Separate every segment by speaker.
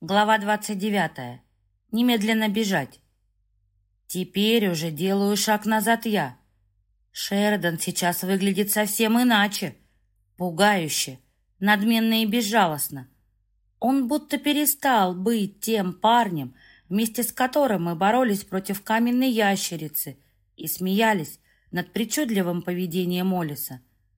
Speaker 1: Глава 29. Немедленно бежать. Теперь уже делаю шаг назад я. Шеридан сейчас выглядит совсем иначе. Пугающе, надменно и безжалостно. Он будто перестал быть тем парнем, вместе с которым мы боролись против каменной ящерицы и смеялись над причудливым поведением Моллиса.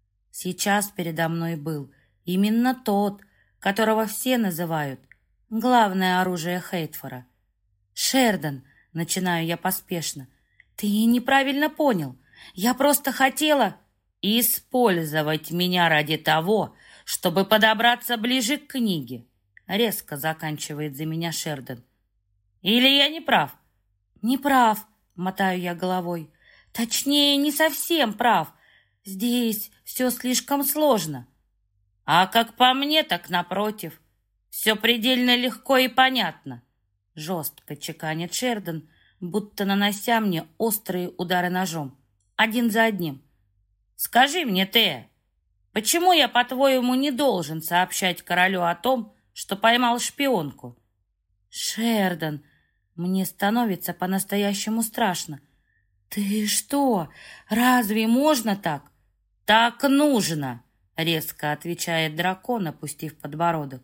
Speaker 1: Сейчас передо мной был именно тот, которого все называют главное оружие Хейтфора. «Шеридан», — начинаю я поспешно, — «ты неправильно понял. Я просто хотела использовать меня ради того, чтобы подобраться ближе к книге», — резко заканчивает за меня Шеридан. «Или я не прав?» «Не прав», — мотаю я головой. «Точнее, не совсем прав. Здесь все слишком сложно». «А как по мне, так напротив. Все предельно легко и понятно», — жестко чеканит Шеридан, будто нанося мне острые удары ножом, один за одним. «Скажи мне, Тея, почему я, по-твоему, не должен сообщать королю о том, что поймал шпионку?» «Шеридан, мне становится по-настоящему страшно. Ты что, разве можно так?» «Так нужно», — резко отвечает дракон, опустив подбородок.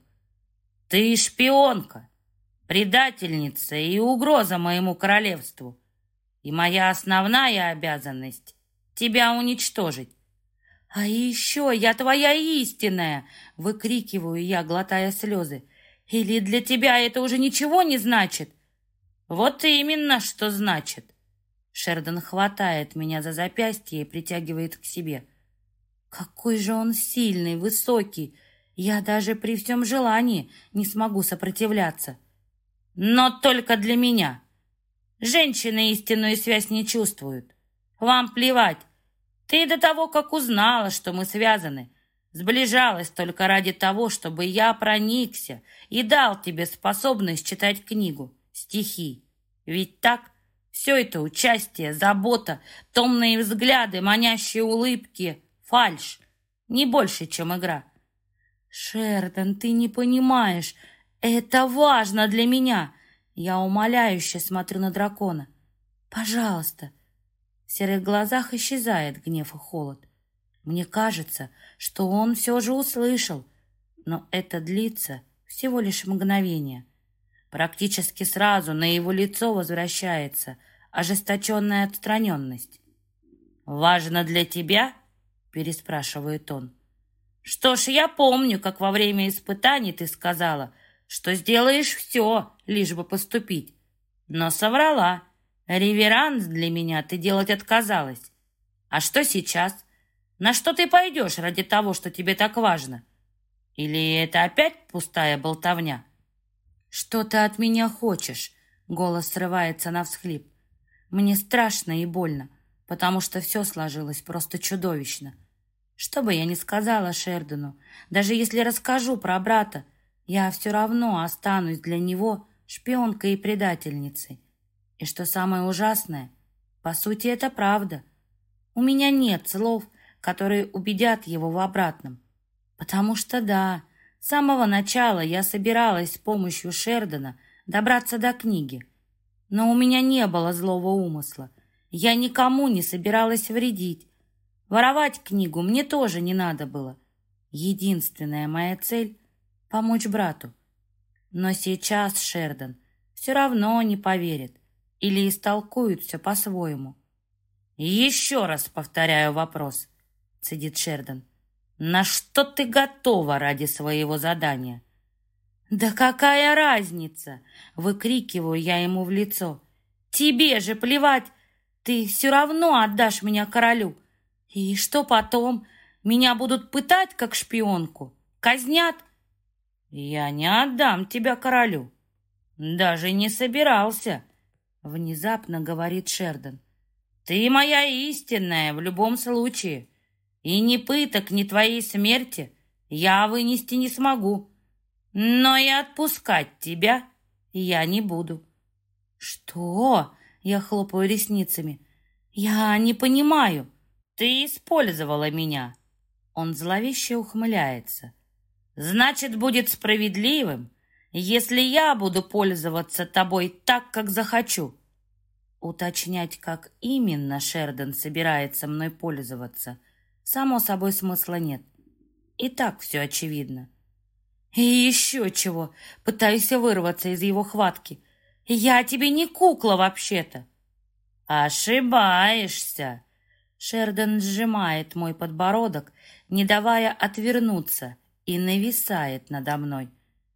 Speaker 1: «Ты шпионка, предательница и угроза моему королевству. И моя основная обязанность — тебя уничтожить». «А еще я твоя истинная!» — выкрикиваю я, глотая слезы. «Или для тебя это уже ничего не значит?» «Вот именно, что значит!» Шеридан хватает меня за запястье и притягивает к себе. Какой же он сильный, высокий! Я даже при всем желании не смогу сопротивляться. «Но только для меня. Женщины истинную связь не чувствуют. Вам плевать. Ты до того, как узнала, что мы связаны, сближалась только ради того, чтобы я проникся и дал тебе способность читать книгу, стихи. Ведь так? Все это участие, забота, томные взгляды, манящие улыбки, фальшь. Не больше, чем игра». «Шеридан, ты не понимаешь. Это важно для меня». Я умоляюще смотрю на дракона. «Пожалуйста». В серых глазах исчезает гнев и холод. Мне кажется, что он все же услышал, но это длится всего лишь мгновение. Практически сразу на его лицо возвращается ожесточенная отстраненность. «Важно для тебя?» — переспрашивает он. «Что ж, я помню, как во время испытаний ты сказала, что сделаешь все, лишь бы поступить. Но соврала. Реверанс для меня ты делать отказалась. А что сейчас? На что ты пойдешь ради того, что тебе так важно? Или это опять пустая болтовня?» «Что ты от меня хочешь?» Голос срывается на всхлип. Мне страшно и больно, потому что все сложилось просто чудовищно. Что бы я ни сказала Шеридану, даже если расскажу про брата, я все равно останусь для него шпионкой и предательницей. И что самое ужасное, по сути, это правда. У меня нет слов, которые убедят его в обратном. Потому что да, с самого начала я собиралась с помощью Шеридана добраться до книги. Но у меня не было злого умысла. Я никому не собиралась вредить. Воровать книгу мне тоже не надо было. Единственная моя цель — помочь брату. Но сейчас Шеридан все равно не поверит или истолкует все по-своему. «Еще раз повторяю вопрос», — цедит Шеридан. «На что ты готова ради своего задания?» «Да какая разница?» — выкрикиваю я ему в лицо. «Тебе же плевать! Ты все равно отдашь меня королю. И что потом? Меня будут пытать, как шпионку? Казнят?» «Я не отдам тебя королю. Даже не собирался», — внезапно говорит Шеридан. «Ты моя истинная в любом случае. И ни пыток, ни твоей смерти я вынести не смогу. Но и отпускать тебя я не буду». «Что?» — я хлопаю ресницами. «Я не понимаю». «Ты использовала меня». Он зловеще ухмыляется. «Значит, будет справедливым, если я буду пользоваться тобой так, как захочу». Уточнять, как именно Шердон собирается мной пользоваться, само собой смысла нет. И так все очевидно. И еще чего, пытаюсь вырваться из его хватки. Я тебе не кукла вообще-то. Ошибаешься. Шердон сжимает мой подбородок, не давая отвернуться, и нависает надо мной.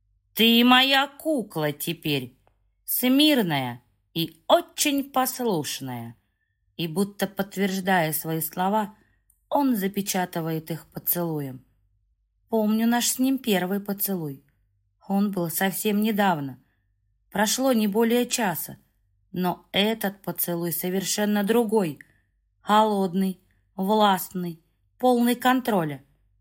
Speaker 1: Ты моя кукла теперь, смирная и очень послушная. И будто подтверждая свои слова, он запечатывает их поцелуем. Помню наш с ним первый поцелуй. Он был совсем недавно. Прошло не более часа, но этот поцелуй совершенно другой. Холодный, властный, полный контроля.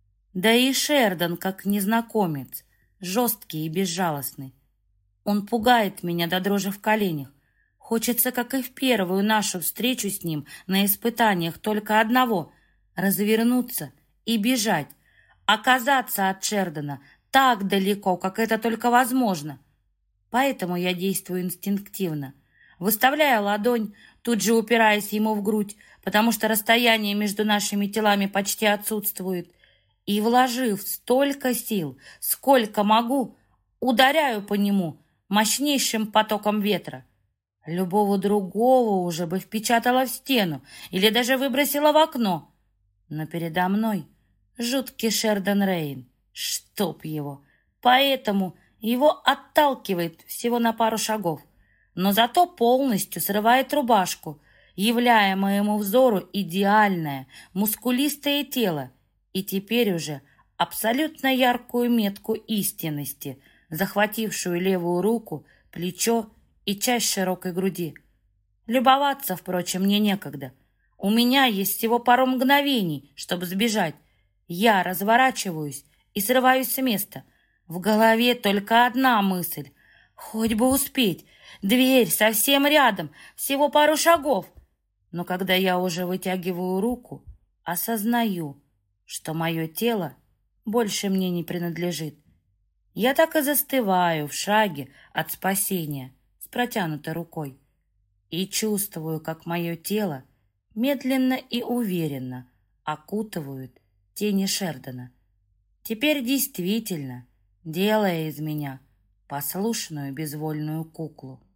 Speaker 1: Да и Шердон, как незнакомец, жесткий и безжалостный. Он пугает меня до дрожи в коленях. Хочется, как и в первую нашу встречу с ним на испытаниях, только одного — развернуться и бежать, оказаться от Шердона так далеко, как это только возможно. Поэтому я действую инстинктивно. Выставляя ладонь, тут же упираясь ему в грудь, потому что расстояние между нашими телами почти отсутствует, и, вложив столько сил, сколько могу, ударяю по нему мощнейшим потоком ветра. Любого другого уже бы впечатала в стену или даже выбросила в окно. Но передо мной жуткий Шердон Рейн, чтоб его. Поэтому его отталкивает всего на пару шагов, но зато полностью срывает рубашку, являя моему взору идеальное, мускулистое тело и теперь уже абсолютно яркую метку истинности, захватившую левую руку, плечо и часть широкой груди. Любоваться, впрочем, мне некогда. У меня есть всего пару мгновений, чтобы сбежать. Я разворачиваюсь и срываюсь с места. В голове только одна мысль. Хоть бы успеть. Дверь совсем рядом, всего пару шагов. Но когда я уже вытягиваю руку, осознаю, что мое тело больше мне не принадлежит. Я так и застываю в шаге от спасения с протянутой рукой и чувствую, как мое тело медленно и уверенно окутывают тени Шердона, теперь действительно делая из меня послушную безвольную куклу.